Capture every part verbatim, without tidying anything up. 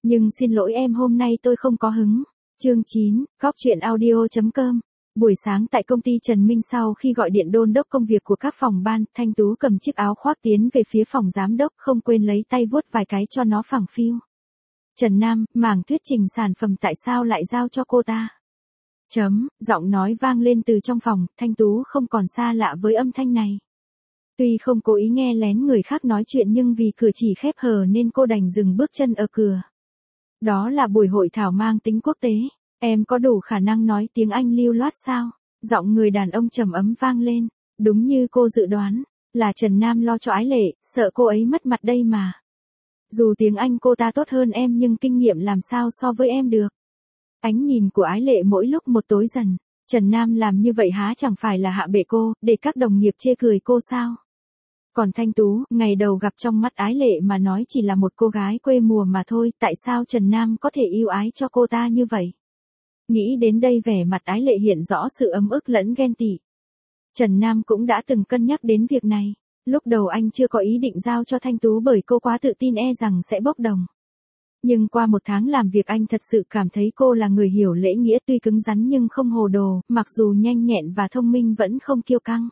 Nhưng xin lỗi em hôm nay tôi không có hứng. Chương chín, góc chuyện audio.com. Buổi sáng tại công ty Trần Minh sau khi gọi điện đôn đốc công việc của các phòng ban, Thanh Tú cầm chiếc áo khoác tiến về phía phòng giám đốc không quên lấy tay vuốt vài cái cho nó phẳng phiu. Trần Nam, mảng thuyết trình sản phẩm tại sao lại giao cho cô ta? Chấm, giọng nói vang lên từ trong phòng, Thanh Tú không còn xa lạ với âm thanh này. Tuy không cố ý nghe lén người khác nói chuyện nhưng vì cửa chỉ khép hờ nên cô đành dừng bước chân ở cửa. Đó là buổi hội thảo mang tính quốc tế, em có đủ khả năng nói tiếng Anh lưu loát sao? Giọng người đàn ông trầm ấm vang lên, đúng như cô dự đoán, là Trần Nam lo cho Ái Lệ, sợ cô ấy mất mặt đây mà. Dù tiếng Anh cô ta tốt hơn em nhưng kinh nghiệm làm sao so với em được. Ánh nhìn của Ái Lệ mỗi lúc một tối dần, Trần Nam làm như vậy há chẳng phải là hạ bệ cô, để các đồng nghiệp chê cười cô sao? Còn Thanh Tú, ngày đầu gặp trong mắt Ái Lệ mà nói chỉ là một cô gái quê mùa mà thôi, tại sao Trần Nam có thể yêu ái cho cô ta như vậy? Nghĩ đến đây vẻ mặt Ái Lệ hiện rõ sự ấm ức lẫn ghen tị. Trần Nam cũng đã từng cân nhắc đến việc này, lúc đầu anh chưa có ý định giao cho Thanh Tú bởi cô quá tự tin e rằng sẽ bốc đồng. Nhưng qua một tháng làm việc anh thật sự cảm thấy cô là người hiểu lễ nghĩa tuy cứng rắn nhưng không hồ đồ, mặc dù nhanh nhẹn và thông minh vẫn không kiêu căng.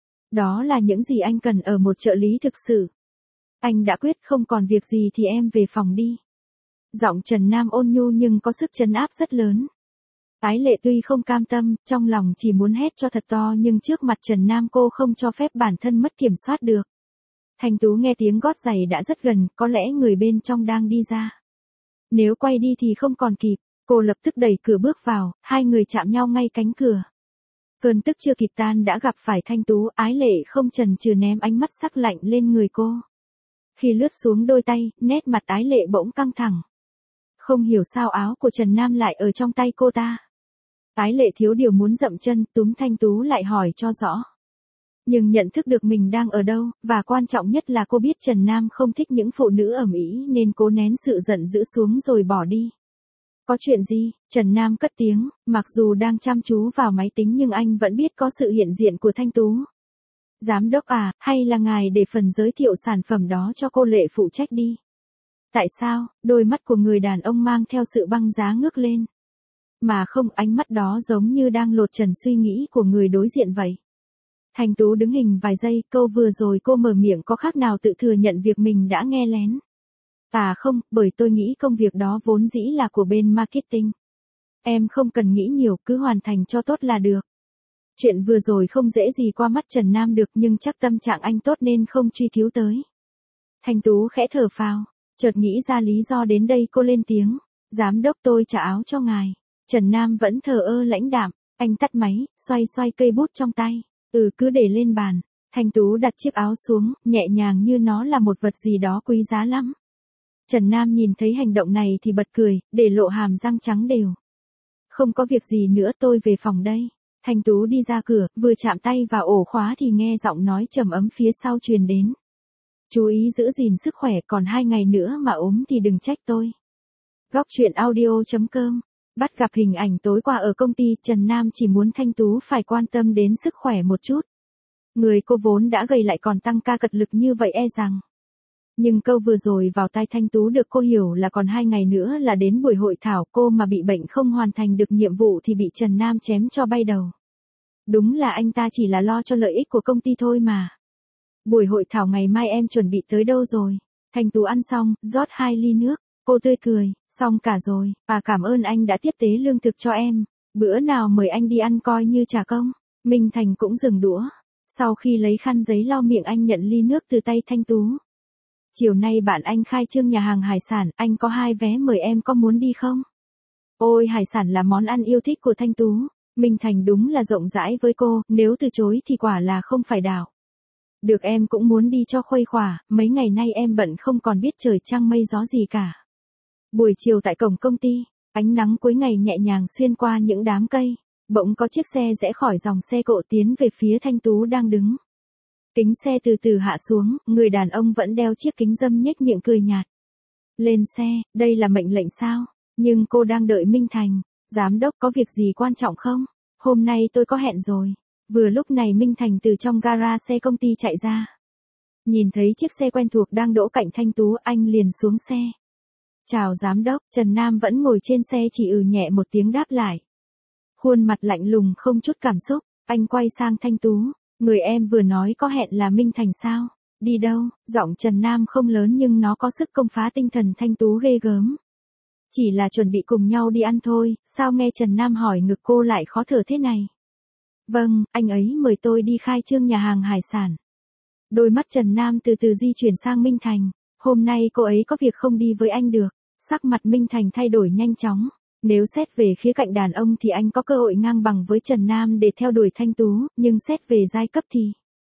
Đó là những gì anh cần ở một trợ lý thực sự. Anh đã quyết không còn việc gì thì em về phòng đi. Giọng Trần Nam ôn nhu nhưng có sức trấn áp rất lớn. Ái Lệ tuy không cam tâm, trong lòng chỉ muốn hét cho thật to nhưng trước mặt Trần Nam cô không cho phép bản thân mất kiểm soát được. Thanh Tú nghe tiếng gót giày đã rất gần, có lẽ người bên trong đang đi ra. Nếu quay đi thì không còn kịp, cô lập tức đẩy cửa bước vào, hai người chạm nhau ngay cánh cửa. Cơn tức chưa kịp tan đã gặp phải Thanh Tú, Ái Lệ không chần chừ ném ánh mắt sắc lạnh lên người cô. Khi lướt xuống đôi tay, nét mặt Ái Lệ bỗng căng thẳng. Không hiểu sao áo của Trần Nam lại ở trong tay cô ta. Ái Lệ thiếu điều muốn dậm chân, túm Thanh Tú lại hỏi cho rõ. Nhưng nhận thức được mình đang ở đâu, và quan trọng nhất là cô biết Trần Nam không thích những phụ nữ ầm ĩ nên cố nén sự giận dữ xuống rồi bỏ đi. Có chuyện gì? Trần Nam cất tiếng, mặc dù đang chăm chú vào máy tính nhưng anh vẫn biết có sự hiện diện của Thanh Tú. Giám đốc à, hay là ngài để phần giới thiệu sản phẩm đó cho cô Lệ phụ trách đi. Tại sao? Đôi mắt của người đàn ông mang theo sự băng giá ngước lên. Mà không, ánh mắt đó giống như đang lột trần suy nghĩ của người đối diện vậy. Thanh Tú đứng hình vài giây, câu vừa rồi cô mở miệng có khác nào tự thừa nhận việc mình đã nghe lén. À không, bởi tôi nghĩ công việc đó vốn dĩ là của bên marketing. Em không cần nghĩ nhiều, cứ hoàn thành cho tốt là được. Chuyện vừa rồi không dễ gì qua mắt Trần Nam được nhưng chắc tâm trạng anh tốt nên không truy cứu tới. Thanh Tú khẽ thở phào, chợt nghĩ ra lý do đến đây cô lên tiếng. Giám đốc tôi trả áo cho ngài. Trần Nam vẫn thờ ơ lãnh đạm, anh tắt máy, xoay xoay cây bút trong tay. Ừ cứ để lên bàn. Thanh Tú đặt chiếc áo xuống, nhẹ nhàng như nó là một vật gì đó quý giá lắm. Trần Nam nhìn thấy hành động này thì bật cười, để lộ hàm răng trắng đều. Không có việc gì nữa tôi về phòng đây. Thanh Tú đi ra cửa, vừa chạm tay vào ổ khóa thì nghe giọng nói trầm ấm phía sau truyền đến. Chú ý giữ gìn sức khỏe còn hai ngày nữa mà ốm thì đừng trách tôi. Góc chuyện audio.com. Bắt gặp hình ảnh tối qua ở công ty, Trần Nam chỉ muốn Thanh Tú phải quan tâm đến sức khỏe một chút. Người cô vốn đã gầy lại còn tăng ca cật lực như vậy e rằng. Nhưng câu vừa rồi vào tai Thanh Tú được cô hiểu là còn hai ngày nữa là đến buổi hội thảo, cô mà bị bệnh không hoàn thành được nhiệm vụ thì bị Trần Nam chém cho bay đầu. Đúng là anh ta chỉ là lo cho lợi ích của công ty thôi mà. Buổi hội thảo ngày mai em chuẩn bị tới đâu rồi? Thanh Tú ăn xong, rót hai ly nước, cô tươi cười, xong cả rồi, và cảm ơn anh đã tiếp tế lương thực cho em, bữa nào mời anh đi ăn coi như trả công. Minh Thành cũng dừng đũa, sau khi lấy khăn giấy lau miệng anh nhận ly nước từ tay Thanh Tú. Chiều nay bạn anh khai trương nhà hàng hải sản, anh có hai vé mời em có muốn đi không? Ôi hải sản là món ăn yêu thích của Thanh Tú, Minh Thành đúng là rộng rãi với cô, nếu từ chối thì quả là không phải đảo. Được em cũng muốn đi cho khuây khỏa, mấy ngày nay em bận không còn biết trời trăng mây gió gì cả. Buổi chiều tại cổng công ty, ánh nắng cuối ngày nhẹ nhàng xuyên qua những đám cây, bỗng có chiếc xe rẽ khỏi dòng xe cộ tiến về phía Thanh Tú đang đứng. Kính xe từ từ hạ xuống, người đàn ông vẫn đeo chiếc kính râm nhếch miệng cười nhạt. Lên xe, đây là mệnh lệnh sao? Nhưng cô đang đợi Minh Thành. Giám đốc có việc gì quan trọng không? Hôm nay tôi có hẹn rồi. Vừa lúc này Minh Thành từ trong gara xe công ty chạy ra. Nhìn thấy chiếc xe quen thuộc đang đỗ cạnh Thanh Tú, anh liền xuống xe. Chào giám đốc, Trần Nam vẫn ngồi trên xe chỉ ừ nhẹ một tiếng đáp lại. Khuôn mặt lạnh lùng không chút cảm xúc, anh quay sang Thanh Tú, người em vừa nói có hẹn là Minh Thành sao? Đi đâu? Giọng Trần Nam không lớn nhưng nó có sức công phá tinh thần Thanh Tú ghê gớm. Chỉ là chuẩn bị cùng nhau đi ăn thôi, sao nghe Trần Nam hỏi ngực cô lại khó thở thế này? Vâng, anh ấy mời tôi đi khai trương nhà hàng hải sản. Đôi mắt Trần Nam từ từ di chuyển sang Minh Thành, hôm nay cô ấy có việc không đi với anh được. Sắc mặt Minh Thành thay đổi nhanh chóng. Nếu xét về khía cạnh đàn ông thì anh có cơ hội ngang bằng với Trần Nam để theo đuổi Thanh Tú, nhưng xét về giai cấp thì...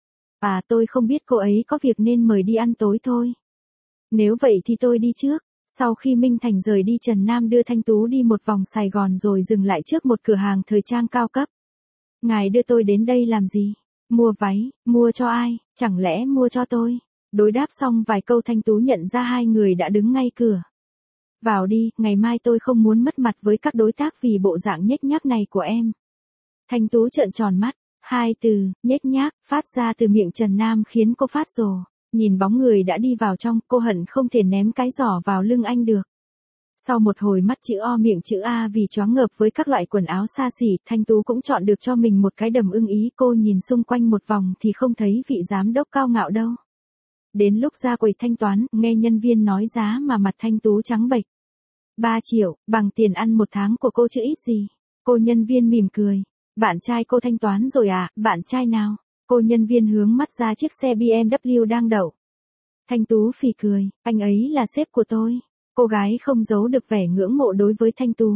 À tôi không biết cô ấy có việc nên mời đi ăn tối thôi. Nếu vậy thì tôi đi trước. Sau khi Minh Thành rời đi Trần Nam đưa Thanh Tú đi một vòng Sài Gòn rồi dừng lại trước một cửa hàng thời trang cao cấp. Ngài đưa tôi đến đây làm gì? Mua váy, mua cho ai, chẳng lẽ mua cho tôi? Đối đáp xong vài câu Thanh Tú nhận ra hai người đã đứng ngay cửa. Vào đi, ngày mai tôi không muốn mất mặt với các đối tác vì bộ dạng nhếch nhác này của em. Thanh Tú trợn tròn mắt, hai từ, nhếch nhác, phát ra từ miệng Trần Nam khiến cô phát rồ. Nhìn bóng người đã đi vào trong, cô hận không thể ném cái giỏ vào lưng anh được. Sau một hồi mắt chữ O miệng chữ A vì choáng ngợp với các loại quần áo xa xỉ, Thanh Tú cũng chọn được cho mình một cái đầm ưng ý. Cô nhìn xung quanh một vòng thì không thấy vị giám đốc cao ngạo đâu. Đến lúc ra quầy thanh toán, nghe nhân viên nói giá mà mặt Thanh Tú trắng bệch. ba triệu, bằng tiền ăn một tháng của cô chứ ít gì. Cô nhân viên mỉm cười. Bạn trai cô thanh toán rồi à, bạn trai nào? Cô nhân viên hướng mắt ra chiếc xe bê em vê đang đậu. Thanh Tú phì cười, anh ấy là sếp của tôi. Cô gái không giấu được vẻ ngưỡng mộ đối với Thanh Tú.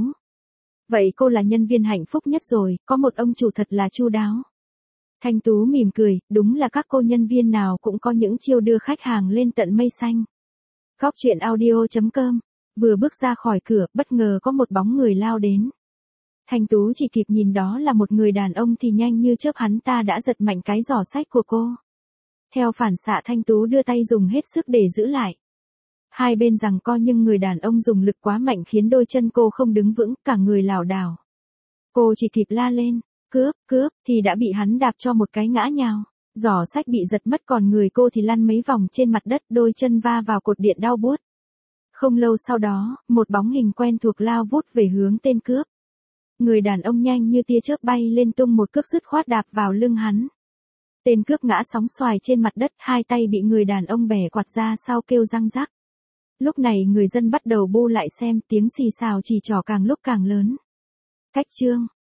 Vậy cô là nhân viên hạnh phúc nhất rồi, có một ông chủ thật là chu đáo. Thanh Tú mỉm cười, đúng là các cô nhân viên nào cũng có những chiêu đưa khách hàng lên tận mây xanh. Góc truyện audio chấm com. Vừa bước ra khỏi cửa, bất ngờ có một bóng người lao đến. Thanh Tú chỉ kịp nhìn đó là một người đàn ông thì nhanh như chớp hắn ta đã giật mạnh cái giỏ xách của cô. Theo phản xạ Thanh Tú đưa tay dùng hết sức để giữ lại. Hai bên giằng co nhưng người đàn ông dùng lực quá mạnh khiến đôi chân cô không đứng vững, cả người lảo đảo. Cô chỉ kịp la lên, cướp, cướp, thì đã bị hắn đạp cho một cái ngã nhào. Giỏ xách bị giật mất còn người cô thì lăn mấy vòng trên mặt đất, đôi chân va vào cột điện đau buốt. Không lâu sau đó, một bóng hình quen thuộc lao vút về hướng tên cướp. Người đàn ông nhanh như tia chớp bay lên tung một cước dứt khoát đạp vào lưng hắn. Tên cướp ngã sóng xoài trên mặt đất, hai tay bị người đàn ông bẻ quạt ra sau kêu răng rắc. Lúc này người dân bắt đầu bu lại xem, tiếng xì xào chỉ trỏ càng lúc càng lớn. Cách chương